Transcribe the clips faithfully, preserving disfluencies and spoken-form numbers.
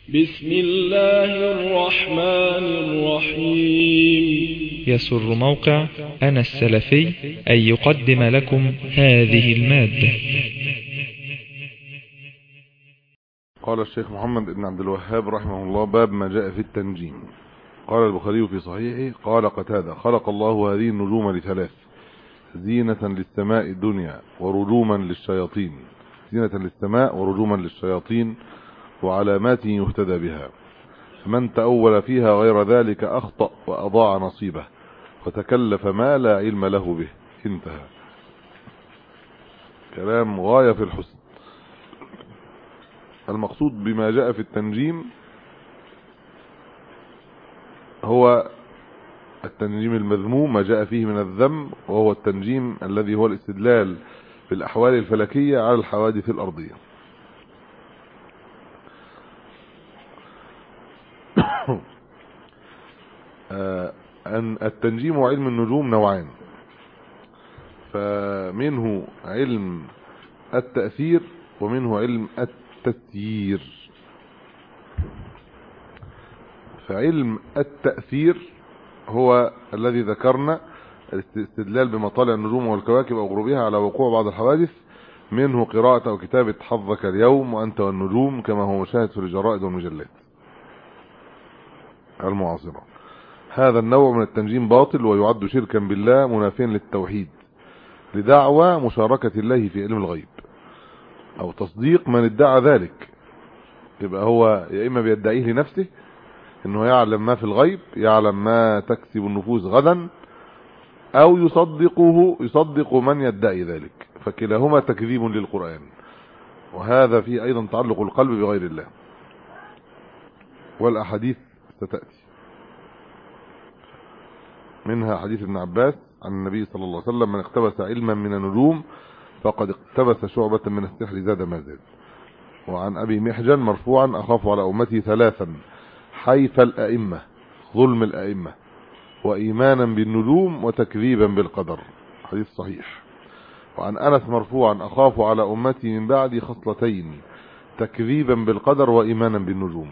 بسم الله الرحمن الرحيم. يسر موقع أنا السلفي أن يقدم لكم هذه المادة. قال الشيخ محمد بن عبد الوهاب رحمه الله: باب ما جاء في التنجيم. قال البخاري في صحيحه: قال قتادة: خلق الله هذه النجوم لثلاث: زينة للسماء الدنيا ورجوما للشياطين زينة للسماء ورجوما للشياطين وعلامات يهتدى بها، فمن تأول فيها غير ذلك أخطأ وأضاع نصيبه وتكلف ما لا علم له به. انتهى. كلام غاية في الحسن. المقصود بما جاء في التنجيم هو التنجيم المذموم، ما جاء فيه من الذم، وهو التنجيم الذي هو الاستدلال بالأحوال الفلكية على الحوادث الأرضية. أن التنجيم وعلم النجوم نوعان، فمنه علم التأثير ومنه علم التسيير. فعلم التأثير هو الذي ذكرنا، الاستدلال بمطالع النجوم والكواكب أو غروبها على وقوع بعض الحوادث، منه قراءة أو كتابة حظك اليوم وأنت والنجوم كما هو مشاهد في الجرائد والمجلات المعاصرة. هذا النوع من التنجيم باطل ويعد شركا بالله منافيا للتوحيد، لدعوى مشاركة الله في علم الغيب او تصديق من ادعى ذلك. يبقى هو يا اما بيدعيه لنفسه انه يعلم ما في الغيب، يعلم ما تكسب النفوس غدا، او يصدقه يصدق من يدعي ذلك، فكلاهما تكذيب للقرآن، وهذا فيه ايضا تعلق القلب بغير الله، والاحاديث ستأتي منها حديث ابن عباس عن النبي صلى الله عليه وسلم: من اقتبس علما من النجوم فقد اقتبس شعبة من السحر زاد ما زاد. وعن ابي محجن مرفوعا: اخاف على امتي ثلاثا: حيف الائمة، ظلم الائمة، وايمانا بالنجوم، وتكذيبا بالقدر. حديث صحيح. وعن انس مرفوعا: اخاف على امتي من بعدي خصلتين: تكذيبا بالقدر وايمانا بالنجوم.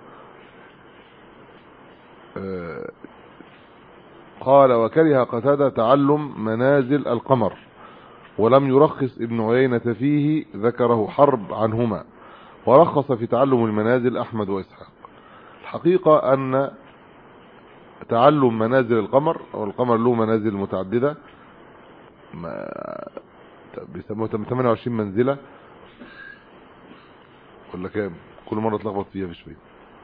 أه قال: وكره قتادة تعلم منازل القمر، ولم يرخص ابن عيينة فيه، ذكره حرب عنهما، ورخص في تعلم المنازل أحمد وإسحاق. الحقيقة أن تعلم منازل القمر، أو القمر له منازل متعددة، بيسموها ثمانية وعشرين منزلة ولا كام، كل مرة تلخبط فيها في شوية.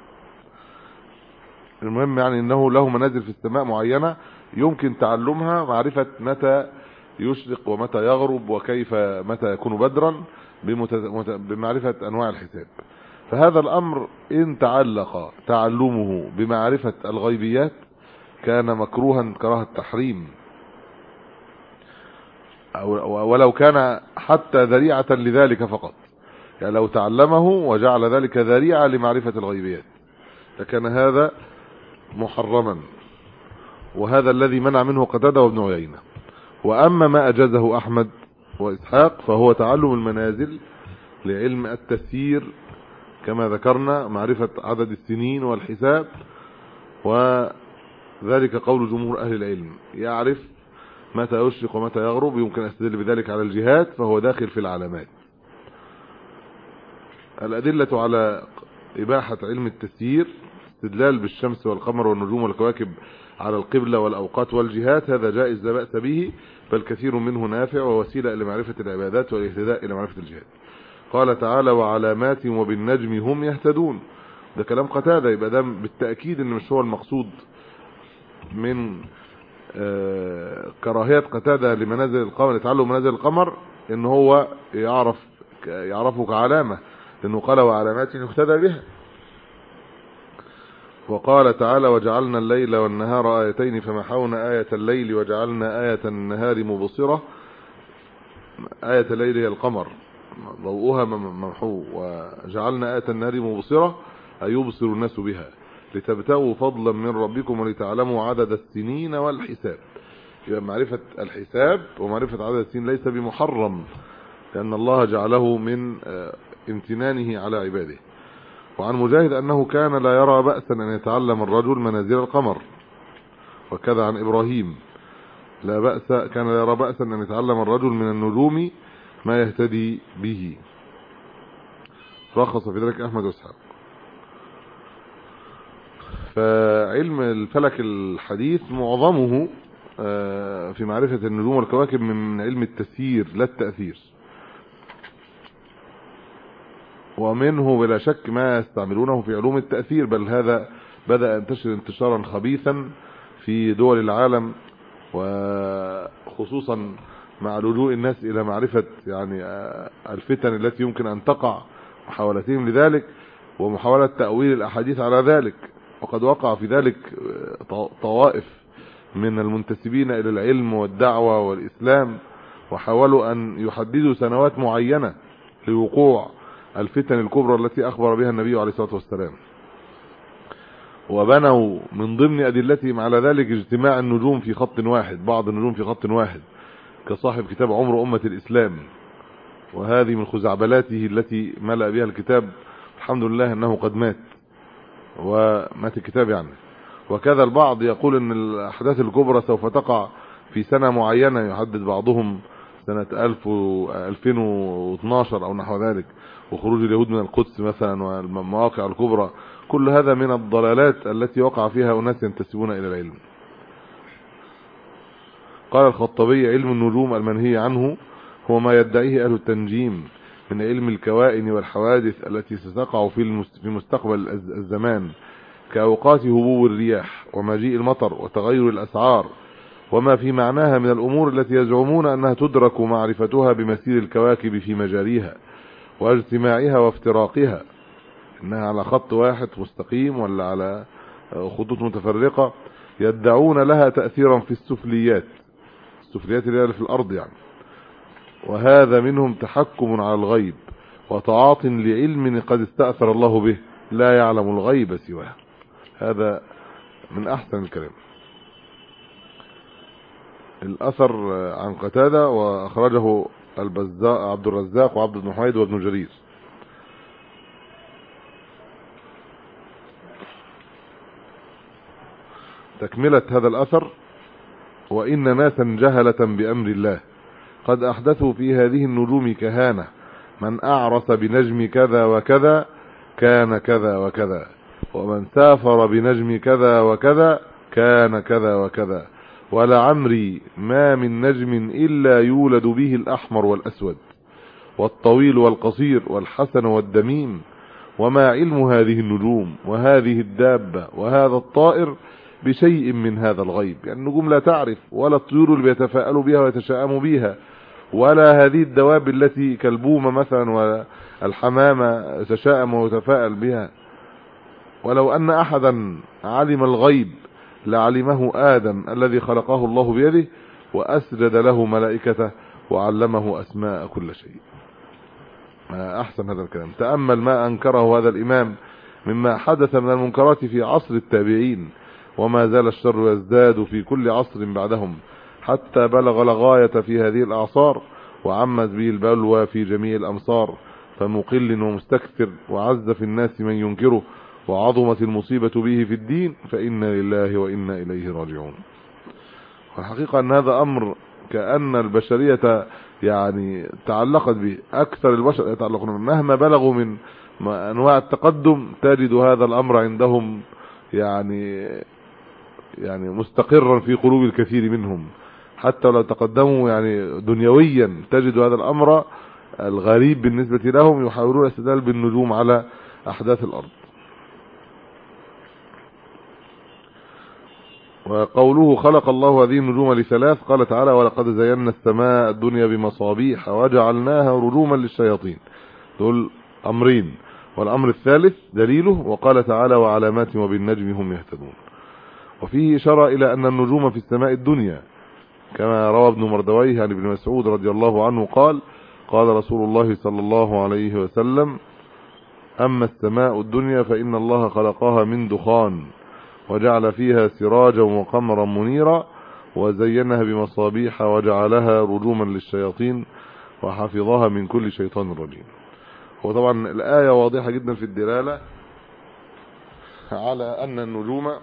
المهم يعني انه له منازل في السماء معينة يمكن تعلمها، معرفة متى يشرق ومتى يغرب وكيف متى يكون بدرا، بمعرفة انواع الحساب. فهذا الامر ان تعلق تعلمه بمعرفة الغيبيات كان مكروها كراهة التحريم، ولو كان حتى ذريعة لذلك فقط، يعني لو تعلمه وجعل ذلك ذريعة لمعرفة الغيبيات لكان هذا محرما، وهذا الذي منع منه قتادة وابن عيينة. واما ما اجازه احمد واسحاق فهو تعلم المنازل لعلم التسيير كما ذكرنا، معرفة عدد السنين والحساب، وذلك قول جمهور اهل العلم. يعرف متى يشرق ومتى يغرب، يمكن استدل بذلك على الجهات، فهو داخل في العلامات. الادلة على اباحة علم التسيير: استدلال بالشمس والقمر والنجوم والكواكب على القبلة والأوقات والجهات، هذا جائز لا بأس به، بل كثير منه نافع ووسيلة لمعرفة العبادات والاهتداء إلى معرفة الجهات. قال تعالى: وعلامات وبالنجم هم يهتدون. ده كلام قتادة، يبقى ده بالتأكيد إن مش هو المقصود من آه كراهية قتادة لمنازل القمر، لتعلم منازل القمر، إن هو يعرف يعرفه كعلامة، لأنه قال: وعلامات يهتدى بها. وقال تعالى: وجعلنا الليل والنهار آيتين فمحونا آية الليل وجعلنا آية النهار مبصرة. آية الليل هي القمر، ضوءها ممحو، وجعلنا آية النهار مبصرة أي يبصر الناس بها، لتبتغوا فضلا من ربكم ولتعلموا عدد السنين والحساب. يبقى معرفة الحساب ومعرفة عدد السنين ليس بمحرم، لأن الله جعله من امتنانه على عباده. وعن مجاهد أنه كان لا يرى بأسا أن يتعلم الرجل منازل القمر، وكذا عن إبراهيم لا بأس كان لا يرى بأسا أن يتعلم الرجل من النجوم ما يهتدي به، رخص في ذلك أحمد واسحاق. فعلم الفلك الحديث معظمه في معرفة النجوم والكواكب من علم التسيير لا التأثير، ومنه بلا شك ما يستعملونه في علوم التأثير، بل هذا بدأ ينتشر انتشارا خبيثا في دول العالم، وخصوصا مع لجوء الناس إلى معرفة يعني الفتن التي يمكن أن تقع، محاولتهم لذلك ومحاولة تأويل الأحاديث على ذلك. وقد وقع في ذلك طوائف من المنتسبين إلى العلم والدعوة والإسلام، وحاولوا أن يحددوا سنوات معينة لوقوع الفتن الكبرى التي أخبر بها النبي عليه الصلاة والسلام، وبنوا من ضمن أدلتهم على ذلك اجتماع النجوم في خط واحد، بعض النجوم في خط واحد، كصاحب كتاب عمر أمة الإسلام، وهذه من خزعبلاته التي ملأ بها الكتاب. الحمد لله أنه قد مات ومات الكتاب يعني. وكذا البعض يقول أن الأحداث الكبرى سوف تقع في سنة معينة، يحدد بعضهم سنة ألفين واثناشر أو نحو ذلك، وخروج اليهود من القدس مثلا والمواقع الكبرى. كل هذا من الضلالات التي وقع فيها أناس ينتسبون إلى العلم. قال الخطبي: علم النجوم المنهي عنه هو ما يدعيه أهل التنجيم من علم الكوائن والحوادث التي ستقع في مستقبل الزمان، كأوقات هبوب الرياح ومجيء المطر وتغير الأسعار، وما في معناها من الأمور التي يزعمون أنها تدرك معرفتها بمسير الكواكب في مجاريها واجتماعها وافتراقها، إنها على خط واحد مستقيم ولا على خطوط متفرقة، يدعون لها تأثيرا في السفليات، السفليات اللي في الأرض يعني. وهذا منهم تحكم على الغيب وتعاط لعلم قد استأثر الله به، لا يعلم الغيب سواه. هذا من أحسن الكلام. الأثر عن قتادة، وأخرجه البزاء عبد الرزاق وعبد بن حميد وابن جرير. تكملة هذا الأثر: وإن ناسا جهلة بأمر الله قد أحدثوا في هذه النجوم كهانة، من أعرس بنجم كذا وكذا كان كذا وكذا، ومن سافر بنجم كذا وكذا كان كذا وكذا، ولعمري ما من نجم إلا يولد به الأحمر والأسود والطويل والقصير والحسن والدميم، وما علم هذه النجوم وهذه الدابة وهذا الطائر بشيء من هذا الغيب. يعني النجوم لا تعرف، ولا الطيور اللي بيتفاءلوا بها ويتشائموا بها، ولا هذه الدواب التي كالبومة مثلا والحمامة تشائم ويتفاءل بها. ولو أن أحدا علم الغيب لعلمه آدم الذي خلقه الله بيده، وأسجد له ملائكته وعلمه أسماء كل شيء. أحسن هذا الكلام. تأمل ما أنكره هذا الإمام مما حدث من المنكرات في عصر التابعين، وما زال الشر يزداد في كل عصر بعدهم، حتى بلغ الغاية في هذه الأعصار، وعمت به البلوى في جميع الأمصار، فمقل ومستكثر، وعز في الناس من ينكره، وعظمت المصيبة به في الدين، فإنا لله وإنا إليه راجعون. والحقيقة أن هذا أمر كأن البشرية يعني تعلقت به، أكثر البشر يتعلقون، مهما بلغوا من أنواع التقدم تجد هذا الأمر عندهم يعني يعني مستقرا في قلوب الكثير منهم، حتى لو تقدموا يعني دنيويا تجد هذا الأمر الغريب بالنسبة لهم، يحاولون الاستدلال بالنجوم على أحداث الأرض. وقوله خلق الله هذه النجوم لثلاث، قال تعالى: ولقد زينا السماء الدنيا بمصابيح وجعلناها رجوما للشياطين. دول أمرين، والأمر الثالث دليله، وقال تعالى: وعلامات وبالنجم هم يهتدون. وفيه إشارة إلى أن النجوم في السماء الدنيا، كما روى ابن مردويه عن ابن مسعود رضي الله عنه قال: قال رسول الله صلى الله عليه وسلم: أما السماء الدنيا فإن الله خلقها من دخان، وجعل فيها سراجا وقمرا منيرا، وزينها بمصابيح، وجعلها رجوما للشياطين، وحفظها من كل شيطان رجيم. وطبعا الآية واضحة جدا في الدلالة على أن النجوم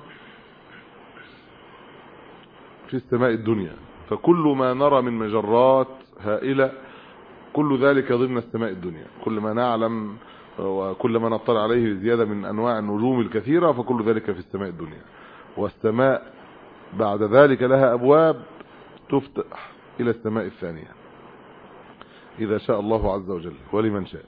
في السماء الدنيا، فكل ما نرى من مجرات هائلة كل ذلك ضمن السماء الدنيا، كل ما نعلم وكل ما نطلع عليه زيادة من أنواع النجوم الكثيرة فكل ذلك في السماء الدنيا. والسماء بعد ذلك لها أبواب تفتح إلى السماء الثانية إذا شاء الله عز وجل ولمن شاء.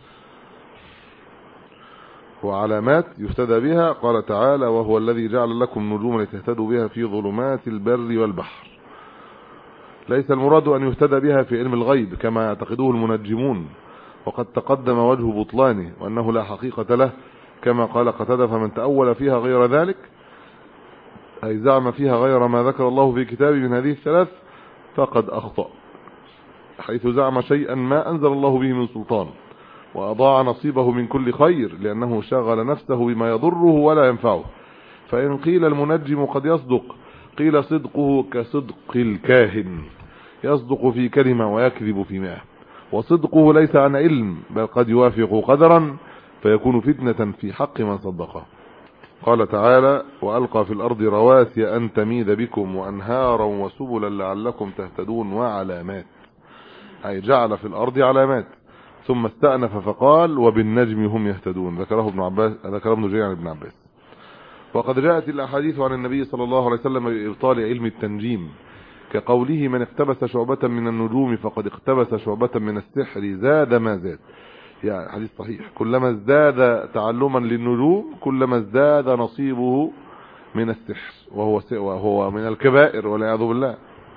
وعلامات يهتدى بها، قال تعالى: وهو الذي جعل لكم نجوما لتهتدوا بها في ظلمات البر والبحر. ليس المراد أن يهتدى بها في علم الغيب كما يعتقده المنجمون، وقد تقدم وجه بطلانه وأنه لا حقيقة له، كما قال قتادة: فمن تأول فيها غير ذلك، أي زعم فيها غير ما ذكر الله في كتابه من هذه الثلاث، فقد أخطأ، حيث زعم شيئا ما أنزل الله به من سلطان، وأضاع نصيبه من كل خير، لأنه شغل نفسه بما يضره ولا ينفعه. فإن قيل المنجم قد يصدق، قيل صدقه كصدق الكاهن، يصدق في كلمة ويكذب في مئة، وصدقه ليس عن علم بل قد يوافق قدرا فيكون فتنة في حق من صدقه. قال تعالى: وألقى في الأرض رواسي أن تميد بكم وأنهارا وسبلا لعلكم تهتدون وعلامات، أي جعل في الأرض علامات، ثم استأنف فقال: وبالنجم هم يهتدون. ذكره ابن عباس، ذكره ابن جرير عن ابن عباس. وقد جاءت الأحاديث عن النبي صلى الله عليه وسلم بإبطال علم التنجيم، كقوله: من اقتبس شعبة من النجوم فقد اقتبس شعبة من السحر زاد ما زاد. يعني حديث صحيح، كلما ازداد تعلما للنجوم كلما ازداد نصيبه من السحر، وهو وهو من الكبائر والعياذ بالله.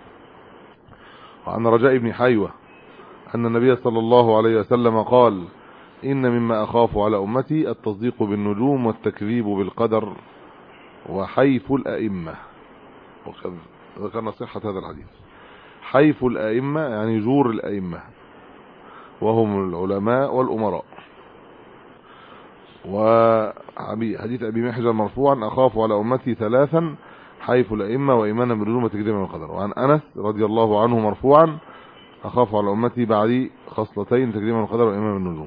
وعن رجاء بن حيوة أن النبي صلى الله عليه وسلم قال: إن مما أخاف على أمتي التصديق بالنجوم والتكذيب بالقدر وحيف الأئمة. وقد ذكرنا صحة هذا الحديث. حيف الأئمة يعني جور الأئمة، وهم العلماء والأمراء. وحديث أبي محجر مرفوعا: أخاف على أمتي ثلاثا: حيف الأئمة وإيمانا بالنجوم وتكذيبا بالقدر. وعن أنس رضي الله عنه مرفوعا: أخاف على أمتي بعدي خصلتين: تكذيبا بالقدر وإيمانا بالنجوم.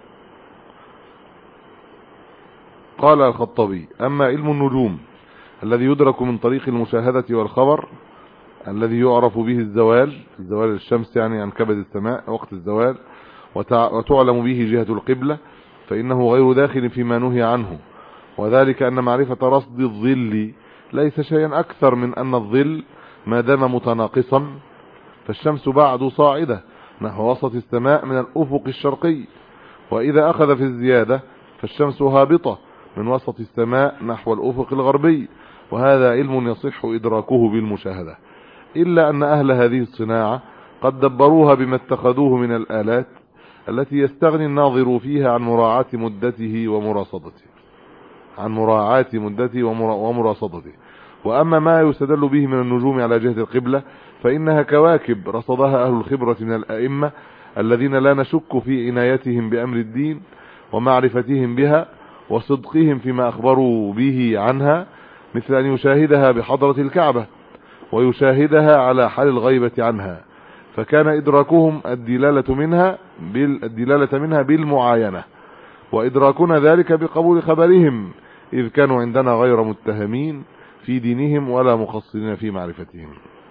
قال الخطابي: أما علم النجوم الذي يدرك من طريق المشاهدة والخبر، الذي يعرف به الزوال، زوال الشمس يعني عن كبد السماء وقت الزوال، وتعلم به جهة القبلة، فإنه غير داخل فيما نهي عنه، وذلك أن معرفة رصد الظل ليس شيئا أكثر من أن الظل ما دام متناقصا، فالشمس بعد صاعدة نحو وسط السماء من الأفق الشرقي، وإذا أخذ في الزيادة فالشمس هابطة من وسط السماء نحو الأفق الغربي، وهذا علم يصح إدراكه بالمشاهدة، إلا أن أهل هذه الصناعة قد دبروها بما اتخذوه من الآلات التي يستغني الناظر فيها عن مراعاة مدته ومراصدته عن مراعاة مدته ومراصدته. وأما ما يستدل به من النجوم على جهة القبلة فإنها كواكب رصدها أهل الخبرة من الأئمة الذين لا نشك في عنايتهم بأمر الدين ومعرفتهم بها وصدقهم فيما أخبروا به عنها، مثل أن يشاهدها بحضرة الكعبة ويشاهدها على حال الغيبة عنها، فكان إدراكهم الدلالة منها بالدلالة منها بالمعاينة، وإدراكنا ذلك بقبول خبرهم، إذ كانوا عندنا غير متهمين في دينهم ولا مقصرين في معرفتهم.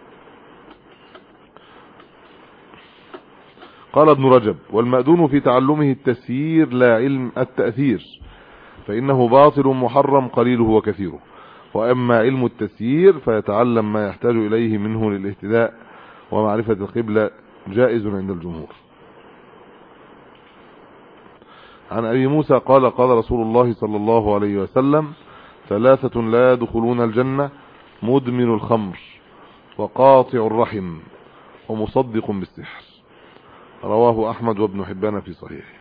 قال ابن رجب: والمأذون في تعلمه التسيير لا علم التأثير، فإنه باطل محرم قليله وكثيره. وأما علم التسيير فيتعلم ما يحتاج إليه منه للاهتداء ومعرفة القبلة جائز عند الجمهور. عن أبي موسى قال: قال رسول الله صلى الله عليه وسلم: ثلاثة لا يدخلون الجنة: مدمن الخمر وقاطع الرحم ومصدق بالسحر. رواه أحمد وابن حبان في صحيحه،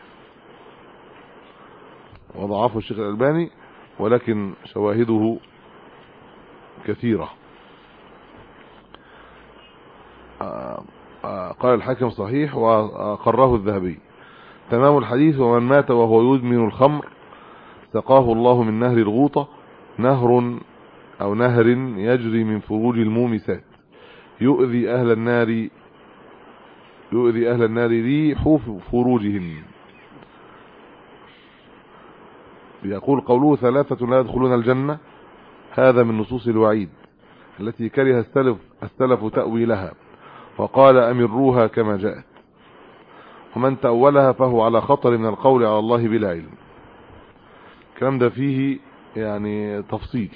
وضعفه الشيخ الألباني، ولكن شواهده كثيرة. قال الحاكم صحيح وقراه الذهبي. تمام الحديث: ومن مات وهو يدمن الخمر سقاه الله من نهر الغوطة، نهر أو نهر يجري من فروج المومسات، يؤذي أهل النار يؤذي أهل النار ريح فروجهم. بيقول قوله ثلاثة لا يدخلون الجنة هذا من نصوص الوعيد التي كره السلف السلف تأويلها وقال أمروها كما جاءت، ومن تأولها فهو على خطر من القول على الله بلا علم. الكلام ده فيه يعني تفصيل،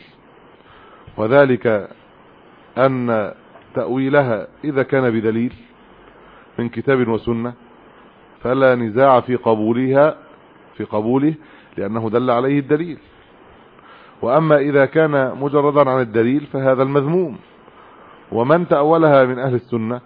وذلك أن تأويلها إذا كان بدليل من كتاب وسنة فلا نزاع في قبولها في قبوله لأنه دل عليه الدليل، وأما إذا كان مجردا عن الدليل فهذا المذموم. ومن تأولها من أهل السنة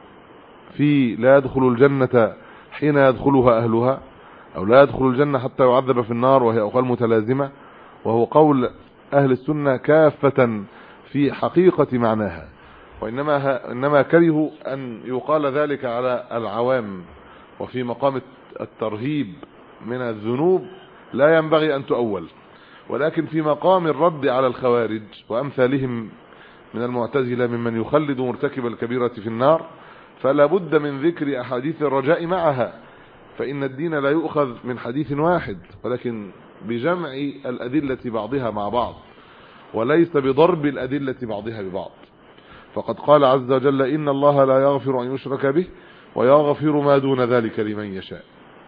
في لا يدخل الجنة حين يدخلها أهلها، أو لا يدخل الجنة حتى يعذب في النار، وهي أقوال متلازمة، وهو قول أهل السنة كافة في حقيقة معناها، وإنما إنما كرهوا أن يقال ذلك على العوام، وفي مقام الترهيب من الذنوب لا ينبغي أن تؤول، ولكن في مقام الرد على الخوارج وأمثالهم من المعتزلة ممن يخلد مرتكب الكبيرة في النار فلا بد من ذكر أحاديث الرجاء معها، فإن الدين لا يؤخذ من حديث واحد ولكن بجمع الأدلة بعضها مع بعض، وليس بضرب الأدلة بعضها ببعض. فقد قال عز وجل إن الله لا يغفر أن يشرك به ويغفر ما دون ذلك لمن يشاء.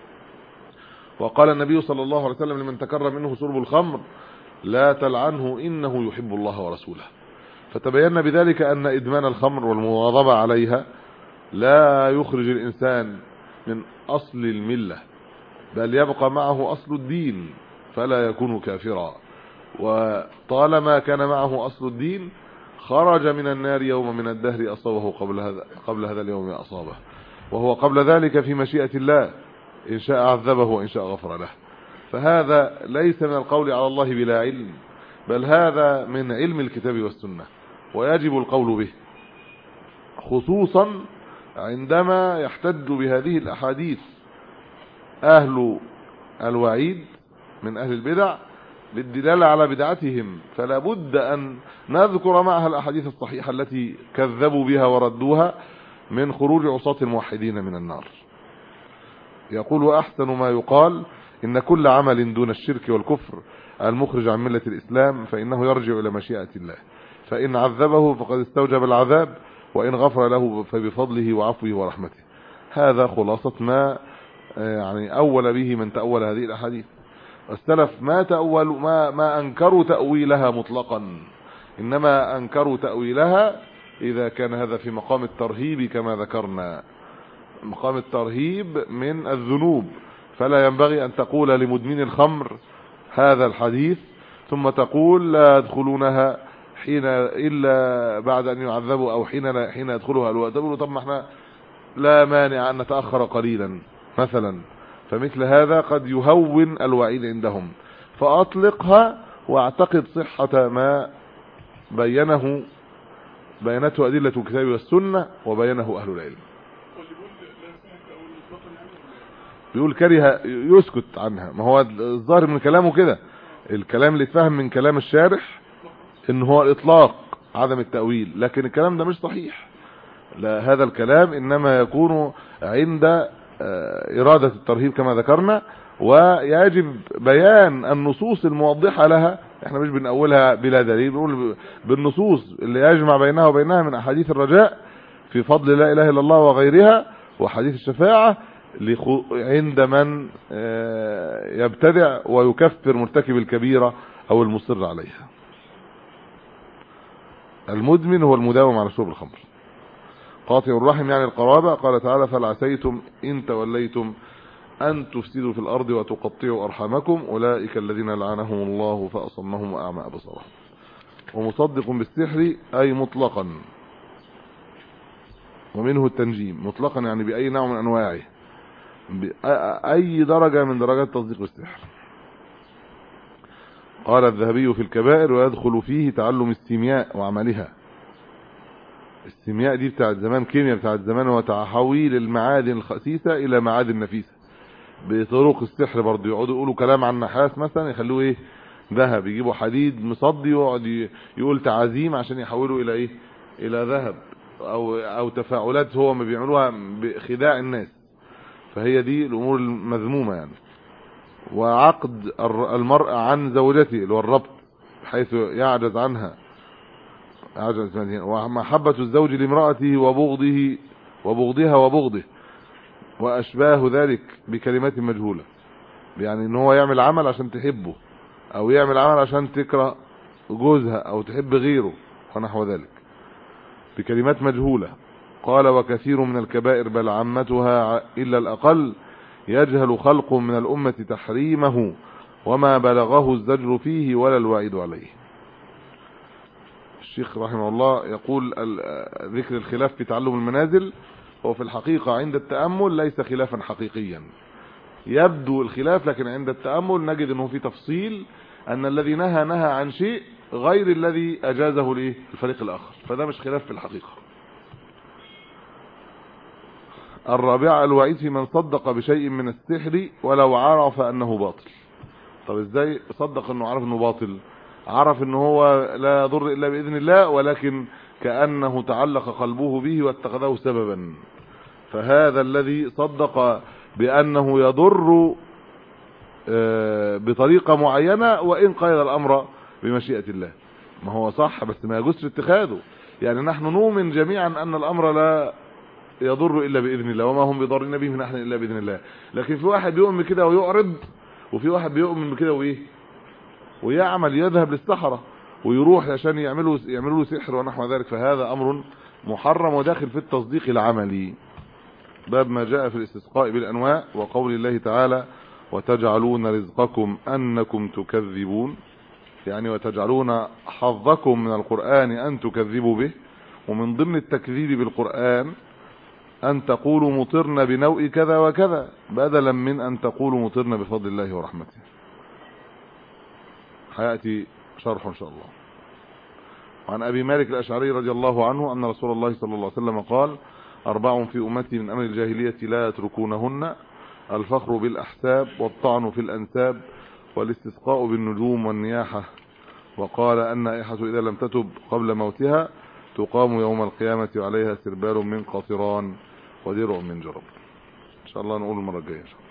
وقال النبي صلى الله عليه وسلم لمن تكرر منه شرب الخمر لا تلعنه إنه يحب الله ورسوله. فتبين بذلك أن إدمان الخمر والمواظبة عليها لا يخرج الإنسان من أصل الملة، بل يبقى معه أصل الدين فلا يكون كافرا، وطالما كان معه أصل الدين خرج من النار يوم من الدهر أصابه قبل هذا قبل هذا اليوم أصابه، وهو قبل ذلك في مشيئة الله إن شاء عذبه وإن شاء غفر له. فهذا ليس من القول على الله بلا علم، بل هذا من علم الكتاب والسنة، ويجب القول به، خصوصا عندما يحتج بهذه الأحاديث أهل الوعيد من أهل البدع للدلالة على بدعتهم، فلا بد أن نذكر معها الأحاديث الصحيحة التي كذبوا بها وردوها من خروج عصاة الموحدين من النار. يقول وأحسن ما يقال إن كل عمل دون الشرك والكفر المخرج عن ملة الإسلام فإنه يرجع إلى مشيئة الله، فإن عذبه فقد استوجب العذاب، وإن غفر له فبفضله وعفوه ورحمته. هذا خلاصة ما يعني أول به من تأول هذه الأحاديث. السلف ما تأول ما ما أنكروا تأويلها مطلقا، إنما أنكروا تأويلها إذا كان هذا في مقام الترهيب كما ذكرنا، مقام الترهيب من الذنوب، فلا ينبغي أن تقول لمدمن الخمر هذا الحديث ثم تقول لا يدخلونها حين إلا بعد أن يعذبوا أو حين حين يدخلها الوقت. تقولوا طب ما احنا لا مانع أن نتأخر قليلا مثلا، فمثل هذا قد يهون الوعيد عندهم، فأطلقها واعتقد صحة ما بينه بينته أدلة الكتاب والسنة وبينه أهل العلم. يقول كره يسكت عنها، ما هو الظاهر من كلامه كده، الكلام اللي اتفهم من كلام الشارح ان هو الاطلاق عدم التأويل، لكن الكلام ده مش صحيح. لا، هذا الكلام انما يكون عند ارادة الترهيب كما ذكرنا، ويجب بيان النصوص الموضحة لها. احنا مش بنقولها بلا دليل، بنقول بالنصوص اللي يجمع بينها وبينها من احاديث الرجاء في فضل لا اله الا الله وغيرها، وحديث الشفاعة عند من يبتدع ويكفر مرتكب الكبيرة او المصر عليها. المدمن هو المداوم على شرب الخمر. قاطع الرحم يعني القرابة. قال تعالى فهل عسيتم إن توليتم أن تفسدوا في الأرض وتقطعوا أرحامكم أولئك الذين لعنهم الله فأصمهم وأعمى أبصارهم. ومصدق بالسحر أي مطلقا، ومنه التنجيم مطلقا يعني بأي نوع من أنواعه، بأي درجة من درجات تصديق السحر. قال الذهبي في الكبائر ويدخل فيه تعلم السيمياء وعملها. السيمياء دي بتاعت زمان، كيمياء بتاعت زمان، وتحويل المعادن الخسيسة الى معادن نفيسة بطرق السحر. برضه يقعدوا يقولوا كلام عن نحاس مثلا يخلوه ايه ذهب، يجيبوا حديد مصدي ويقعد يقول تعازيم عشان يحولوا الى ايه الى ذهب، او او تفاعلات هو ما بيعملوها بخداع الناس. فهي دي الامور المذمومة يعني. وعقد المرء عن زوجته اللي هو الربط بحيث يعجز عنها عجز منها، ومحبة الزوج لامرأته وبغضه وبغضها وبغضه وأشباه ذلك بكلمات مجهولة، يعني ان هو يعمل عمل عشان تحبه او يعمل عمل عشان تكره جوزها او تحب غيره ونحو ذلك بكلمات مجهولة. قال وكثير من الكبائر بل عامتها إلا الأقل يجهل خلق من الأمة تحريمه وما بلغه الزجر فيه ولا الوعيد عليه. الشيخ رحمه الله يقول ذكر الخلاف في تعلم المنازل هو في الحقيقة عند التأمل ليس خلافا حقيقيا، يبدو الخلاف لكن عند التأمل نجد انه في تفصيل ان الذي نهى نهى عن شيء غير الذي اجازه ليه الفريق الاخر، فده مش خلاف في الحقيقة. الرابعة الوعيد في من صدق بشيء من السحر ولو عرف انه باطل. طب ازاي صدق انه عرف انه باطل؟ عرف انه هو لا يضر الا باذن الله ولكن كأنه تعلق قلبه به واتخذه سببا، فهذا الذي صدق بأنه يضر بطريقة معينة وإن قيد الأمر بمشيئة الله، ما هو صح بس ما يجوز اتخاذه. يعني نحن نؤمن جميعا أن الأمر لا يضر إلا بإذن الله وما هم بضارين به من أحد إلا بإذن الله، لكن في واحد بيؤمن بكده ويعرض وفي واحد بيؤمن بكده وإيه ويعمل يذهب للسحرة ويروح عشان يعملوا يعملوا له سحر ونحو ذلك، فهذا أمر محرم وداخل في التصديق العملي. باب ما جاء في الاستسقاء بالأنواع وقول الله تعالى وتجعلون رزقكم أنكم تكذبون، يعني وتجعلون حظكم من القرآن أن تكذبوا به، ومن ضمن التكذيب بالقرآن أن تقولوا مطرنا بنوء كذا وكذا بدلا من أن تقولوا مطرنا بفضل الله ورحمته. حياتي شرح إن شاء الله. وعن أبي مالك الأشعري رضي الله عنه أن رسول الله صلى الله عليه وسلم قال أربع في أمتي من أمر الجاهلية لا يتركونهن الفخر بالأحساب والطعن في الأنساب والاستسقاء بالنجوم والنياحة. وقال النائحة إذا لم تتب قبل موتها تقام يوم القيامة وعليها سربال من قطران ودرع من جرب. إن شاء الله نقول المرة الجاية.